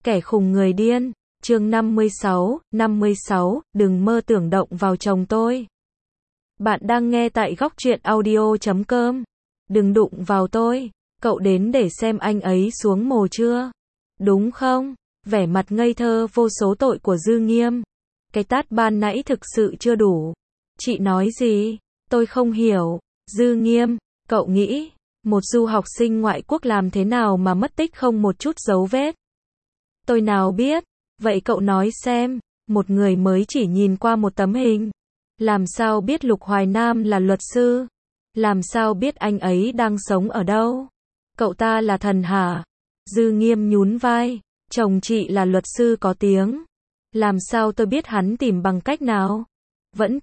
Kẻ khùng người điên, chương 56, đừng mơ tưởng động vào chồng tôi. Bạn đang nghe tại góc truyện audio.com. Đừng đụng vào tôi, cậu đến để xem anh ấy xuống mồ chưa? Đúng không? Vẻ mặt ngây thơ vô số tội của Dư Nghiêm. Cái tát ban nãy thực sự chưa đủ. Chị nói gì? Tôi không hiểu. Dư Nghiêm, cậu nghĩ, một du học sinh ngoại quốc làm thế nào mà mất tích không một chút dấu vết? Tôi nào biết, vậy cậu nói xem, một người mới chỉ nhìn qua một tấm hình. Làm sao biết Lục Hoài Nam là luật sư? Làm sao biết anh ấy đang sống ở đâu? Cậu ta là thần hả? Dư Nghiêm nhún vai, chồng chị là luật sư có tiếng. Làm sao tôi biết hắn tìm bằng cách nào? Vẫn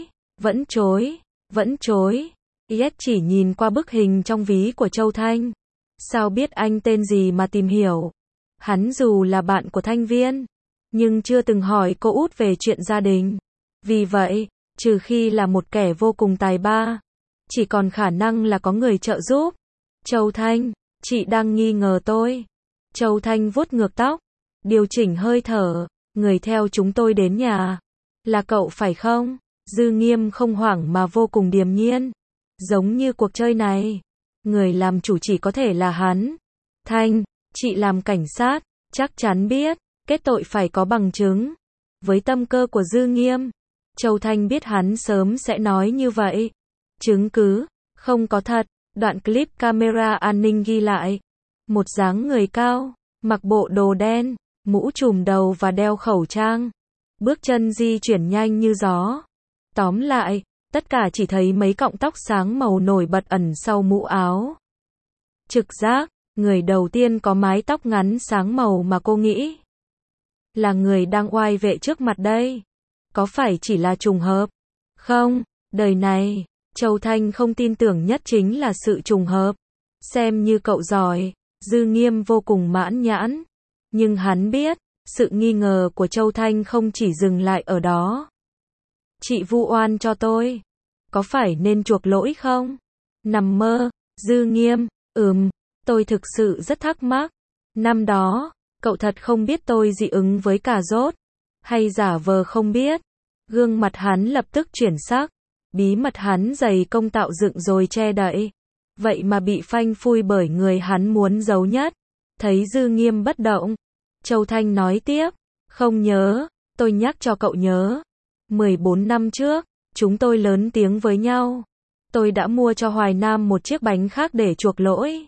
chối. Yes chỉ nhìn qua bức hình trong ví của Châu Thanh. Sao biết anh tên gì mà tìm hiểu? Hắn dù là bạn của Thanh Viên, nhưng chưa từng hỏi cô út về chuyện gia đình. Vì vậy, trừ khi là một kẻ vô cùng tài ba, chỉ còn khả năng là có người trợ giúp. Châu Thanh, chị đang nghi ngờ tôi. Châu Thanh vuốt ngược tóc, điều chỉnh hơi thở, người theo chúng tôi đến nhà. Là cậu phải không? Dư Nghiêm không hoảng mà vô cùng điềm nhiên. Giống như cuộc chơi này, người làm chủ chỉ có thể là hắn. Thanh, chị làm cảnh sát, chắc chắn biết, kết tội phải có bằng chứng. Với tâm cơ của Dư Nghiêm, Châu Thanh biết hắn sớm sẽ nói như vậy. Chứng cứ, không có thật, đoạn clip camera an ninh ghi lại. Một dáng người cao, mặc bộ đồ đen, mũ trùm đầu và đeo khẩu trang. Bước chân di chuyển nhanh như gió. Tóm lại, tất cả chỉ thấy mấy cọng tóc sáng màu nổi bật ẩn sau mũ áo. Trực giác, người đầu tiên có mái tóc ngắn sáng màu mà cô nghĩ là người đang oai vệ trước mặt đây. Có phải chỉ là trùng hợp? Không, đời này, Châu Thanh không tin tưởng nhất chính là sự trùng hợp. Xem như cậu giỏi, Dư Nghiêm vô cùng mãn nhãn. Nhưng hắn biết, sự nghi ngờ của Châu Thanh không chỉ dừng lại ở đó. Chị vu oan cho tôi. Có phải nên chuộc lỗi không? Nằm mơ, Dư Nghiêm, tôi thực sự rất thắc mắc. Năm đó, cậu thật không biết tôi dị ứng với cà rốt, hay giả vờ không biết? Gương mặt hắn lập tức chuyển sắc, bí mật hắn dày công tạo dựng rồi che đậy. Vậy mà bị phanh phui bởi người hắn muốn giấu nhất. Thấy Dư Nghiêm bất động, Châu Thanh nói tiếp, không nhớ, tôi nhắc cho cậu nhớ. 14 năm trước, chúng tôi lớn tiếng với nhau. Tôi đã mua cho Hoài Nam một chiếc bánh khác để chuộc lỗi.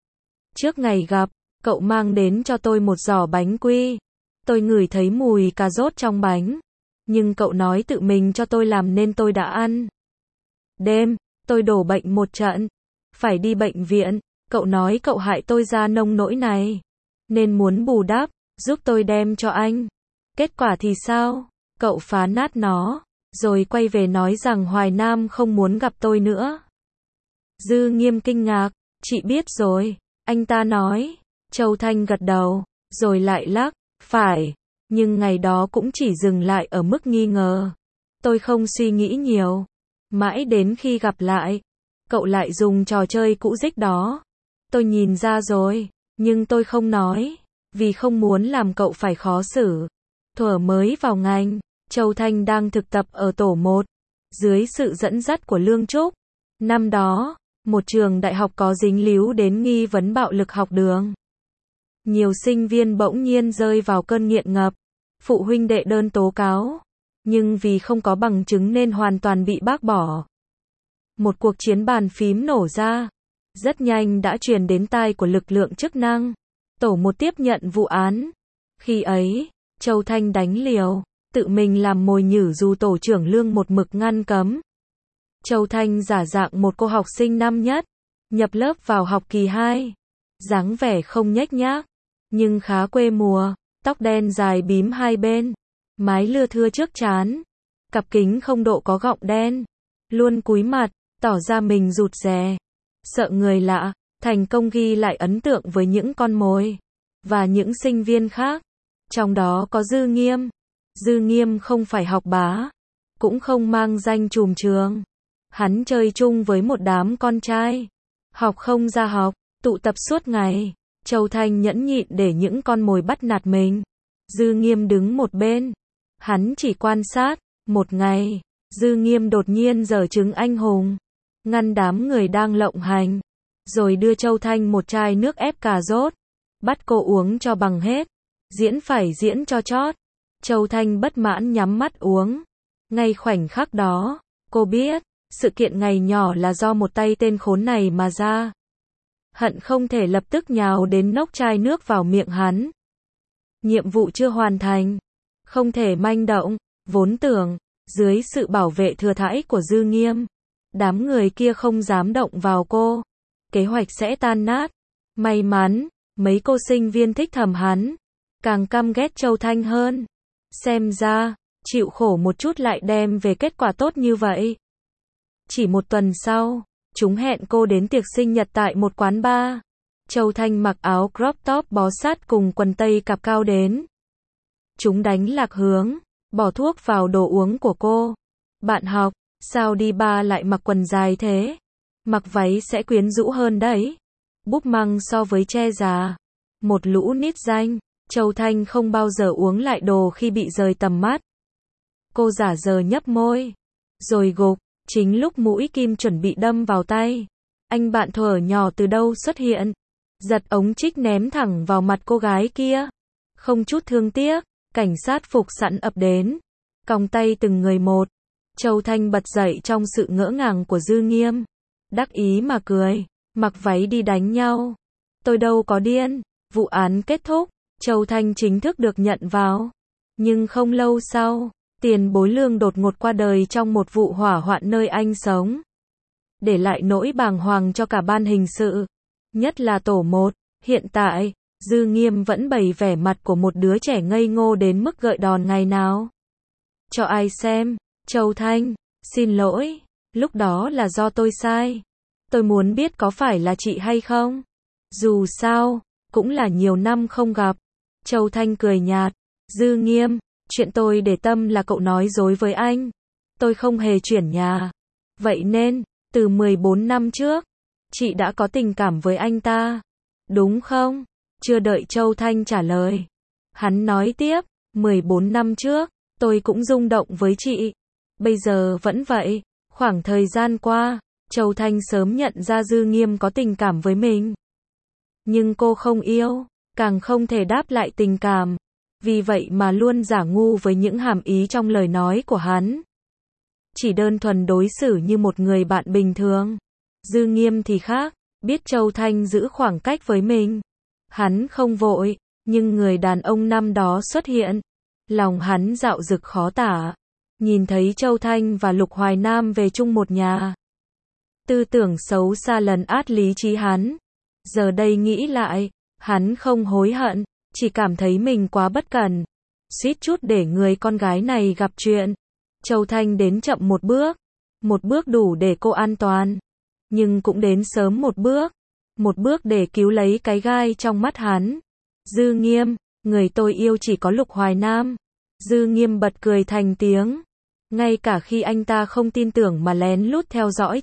Trước ngày gặp, cậu mang đến cho tôi một giỏ bánh quy. Tôi ngửi thấy mùi cà rốt trong bánh. Nhưng cậu nói tự mình cho tôi làm nên tôi đã ăn. Đêm, tôi đổ bệnh một trận. Phải đi bệnh viện. Cậu nói cậu hại tôi ra nông nỗi này. Nên muốn bù đắp, giúp tôi đem cho anh. Kết quả thì sao? Cậu phá nát nó. Rồi quay về nói rằng Hoài Nam không muốn gặp tôi nữa. Dư Nghiêm kinh ngạc. Chị biết rồi. Anh ta nói. Châu Thanh gật đầu. Rồi lại lắc. Phải. Nhưng ngày đó cũng chỉ dừng lại ở mức nghi ngờ. Tôi không suy nghĩ nhiều. Mãi đến khi gặp lại, cậu lại dùng trò chơi cũ dích đó. Tôi nhìn ra rồi. Nhưng tôi không nói. Vì không muốn làm cậu phải khó xử. Thuở mới vào ngành, Châu Thanh đang thực tập ở tổ 1. Dưới sự dẫn dắt của Lương Trúc. Năm đó, một trường đại học có dính líu đến nghi vấn bạo lực học đường. Nhiều sinh viên bỗng nhiên rơi vào cơn nghiện ngập. Phụ huynh đệ đơn tố cáo. Nhưng vì không có bằng chứng nên hoàn toàn bị bác bỏ. Một cuộc chiến bàn phím nổ ra. Rất nhanh đã truyền đến tai của lực lượng chức năng. Tổ 1 tiếp nhận vụ án. Khi ấy, Châu Thanh đánh liều. Tự mình làm mồi nhử dù tổ trưởng Lương một mực ngăn cấm. Châu Thanh giả dạng một cô học sinh năm nhất. Nhập lớp vào học kỳ 2. Dáng vẻ không nhếch nhác. Nhưng khá quê mùa. Tóc đen dài bím hai bên. Mái lưa thưa trước trán. Cặp kính không độ có gọng đen. Luôn cúi mặt, tỏ ra mình rụt rè. Sợ người lạ, thành công ghi lại ấn tượng với những con mồi. Và những sinh viên khác. Trong đó có Dư Nghiêm. Dư Nghiêm không phải học bá. Cũng không mang danh trùm trường. Hắn chơi chung với một đám con trai. Học không ra học, tụ tập suốt ngày. Châu Thanh nhẫn nhịn để những con mồi bắt nạt mình. Dư Nghiêm đứng một bên. Hắn chỉ quan sát. Một ngày, Dư Nghiêm đột nhiên giở trứng anh hùng. Ngăn đám người đang lộng hành. Rồi đưa Châu Thanh một chai nước ép cà rốt. Bắt cô uống cho bằng hết. Diễn phải diễn cho chót. Châu Thanh bất mãn nhắm mắt uống. Ngay khoảnh khắc đó, cô biết, sự kiện ngày nhỏ là do một tay tên khốn này mà ra. Hận không thể lập tức nhào đến nốc chai nước vào miệng hắn. Nhiệm vụ chưa hoàn thành. Không thể manh động, vốn tưởng, dưới sự bảo vệ thừa thãi của Dư Nghiêm, đám người kia không dám động vào cô. Kế hoạch sẽ tan nát. May mắn, mấy cô sinh viên thích thầm hắn. Càng căm ghét Châu Thanh hơn. Xem ra, chịu khổ một chút lại đem về kết quả tốt như vậy. Chỉ một tuần sau, chúng hẹn cô đến tiệc sinh nhật tại một quán bar. Châu Thanh mặc áo crop top bó sát cùng quần tây cạp cao đến. Chúng đánh lạc hướng, bỏ thuốc vào đồ uống của cô. Bạn học, sao đi bar lại mặc quần dài thế? Mặc váy sẽ quyến rũ hơn đấy. Búp măng so với che già. Một lũ nít danh. Châu Thanh không bao giờ uống lại đồ khi bị rời tầm mắt. Cô giả giờ nhấp môi. Rồi gục. Chính lúc mũi kim chuẩn bị đâm vào tay. Anh bạn thuở nhỏ từ đâu xuất hiện. Giật ống trích ném thẳng vào mặt cô gái kia. Không chút thương tiếc. Cảnh sát phục sẵn ập đến. Còng tay từng người một. Châu Thanh bật dậy trong sự ngỡ ngàng của Dư Nghiêm. Đắc ý mà cười. Mặc váy đi đánh nhau. Tôi đâu có điên. Vụ án kết thúc. Châu Thanh chính thức được nhận vào. Nhưng không lâu sau, tiền bối Lương đột ngột qua đời trong một vụ hỏa hoạn nơi anh sống. Để lại nỗi bàng hoàng cho cả ban hình sự. Nhất là tổ 1. Hiện tại, Dư Nghiêm vẫn bày vẻ mặt của một đứa trẻ ngây ngô đến mức gợi đòn ngày nào. Cho ai xem, Châu Thanh, xin lỗi, lúc đó là do tôi sai. Tôi muốn biết có phải là chị hay không. Dù sao, cũng là nhiều năm không gặp. Châu Thanh cười nhạt. Dư Nghiêm, chuyện tôi để tâm là cậu nói dối với anh. Tôi không hề chuyển nhà. Vậy nên, từ 14 năm trước, chị đã có tình cảm với anh ta. Đúng không? Chưa đợi Châu Thanh trả lời. Hắn nói tiếp, 14 năm trước, tôi cũng rung động với chị. Bây giờ vẫn vậy. Khoảng thời gian qua, Châu Thanh sớm nhận ra Dư Nghiêm có tình cảm với mình. Nhưng cô không yêu, càng không thể đáp lại tình cảm. Vì vậy mà luôn giả ngu với những hàm ý trong lời nói của hắn. Chỉ đơn thuần đối xử như một người bạn bình thường. Dư Nghiêm thì khác, biết Châu Thanh giữ khoảng cách với mình. Hắn không vội, nhưng người đàn ông năm đó xuất hiện. Lòng hắn dạo dực khó tả. Nhìn thấy Châu Thanh và Lục Hoài Nam về chung một nhà. Tư tưởng xấu xa lấn át lý trí hắn. Giờ đây nghĩ lại, hắn không hối hận, chỉ cảm thấy mình quá bất cẩn. Suýt chút để người con gái này gặp chuyện. Châu Thanh đến chậm một bước đủ để cô an toàn. Nhưng cũng đến sớm một bước để cứu lấy cái gai trong mắt hắn. Dư Nghiêm, người tôi yêu chỉ có Lục Hoài Nam. Dư Nghiêm bật cười thành tiếng. Ngay cả khi anh ta không tin tưởng mà lén lút theo dõi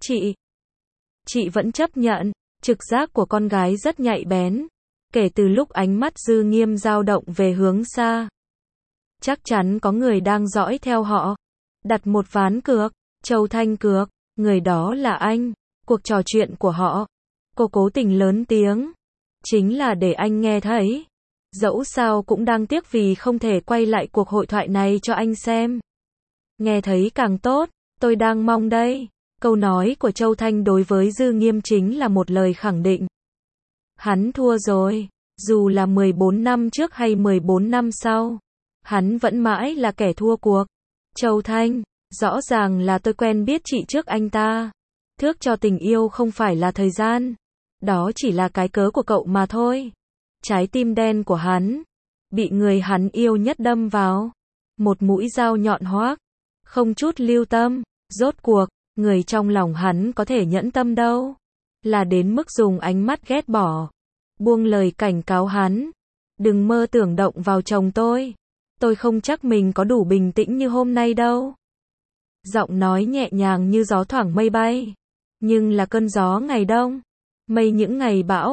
chị vẫn chấp nhận. Trực giác của con gái rất nhạy bén. Kể từ lúc ánh mắt Dư Nghiêm dao động về hướng xa. Chắc chắn có người đang dõi theo họ. Đặt một ván cược. Châu Thanh cược. Người đó là anh. Cuộc trò chuyện của họ. Cô cố tình lớn tiếng. Chính là để anh nghe thấy. Dẫu sao cũng đang tiếc vì không thể quay lại cuộc hội thoại này cho anh xem. Nghe thấy càng tốt. Tôi đang mong đây. Câu nói của Châu Thanh đối với Dư Nghiêm chính là một lời khẳng định. Hắn thua rồi. Dù là 14 năm trước hay 14 năm sau. Hắn vẫn mãi là kẻ thua cuộc. Châu Thanh, rõ ràng là tôi quen biết chị trước anh ta. Thước cho tình yêu không phải là thời gian. Đó chỉ là cái cớ của cậu mà thôi. Trái tim đen của hắn. Bị người hắn yêu nhất đâm vào. Một mũi dao nhọn hoác. Không chút lưu tâm. Rốt cuộc, người trong lòng hắn có thể nhẫn tâm đâu. Là đến mức dùng ánh mắt ghét bỏ. Buông lời cảnh cáo hắn. Đừng mơ tưởng động vào chồng tôi. Tôi không chắc mình có đủ bình tĩnh như hôm nay đâu. Giọng nói nhẹ nhàng như gió thoảng mây bay. Nhưng là cơn gió ngày đông. Mây những ngày bão.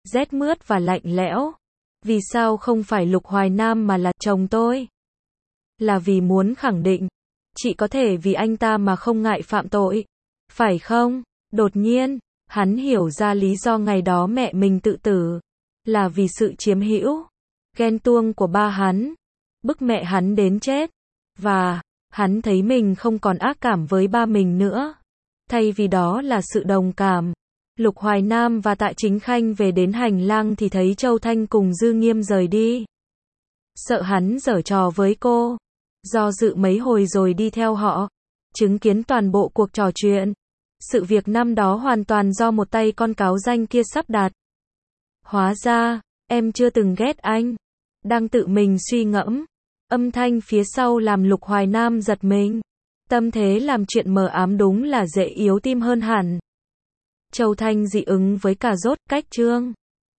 rét mướt và lạnh lẽo. Vì sao không phải Lục Hoài Nam mà là chồng tôi? Là vì muốn khẳng định, chị có thể vì anh ta mà không ngại phạm tội. Phải không? Đột nhiên, hắn hiểu ra lý do ngày đó mẹ mình tự tử. Là vì sự chiếm hữu, ghen tuông của ba hắn. Bức mẹ hắn đến chết. Và, hắn thấy mình không còn ác cảm với ba mình nữa. Thay vì đó là sự đồng cảm. Lục Hoài Nam và Tạ Chính Khanh về đến hành lang thì thấy Châu Thanh cùng Dư Nghiêm rời đi. Sợ hắn giở trò với cô. Do dự mấy hồi rồi đi theo họ. Chứng kiến toàn bộ cuộc trò chuyện. Sự việc năm đó hoàn toàn do một tay con cáo danh kia sắp đặt. Hóa ra, em chưa từng ghét anh. Đang tự mình suy ngẫm. Âm thanh phía sau làm Lục Hoài Nam giật mình. Tâm thế làm chuyện mờ ám đúng là dễ yếu tim hơn hẳn. Châu Thanh dị ứng với cà rốt, cách chương.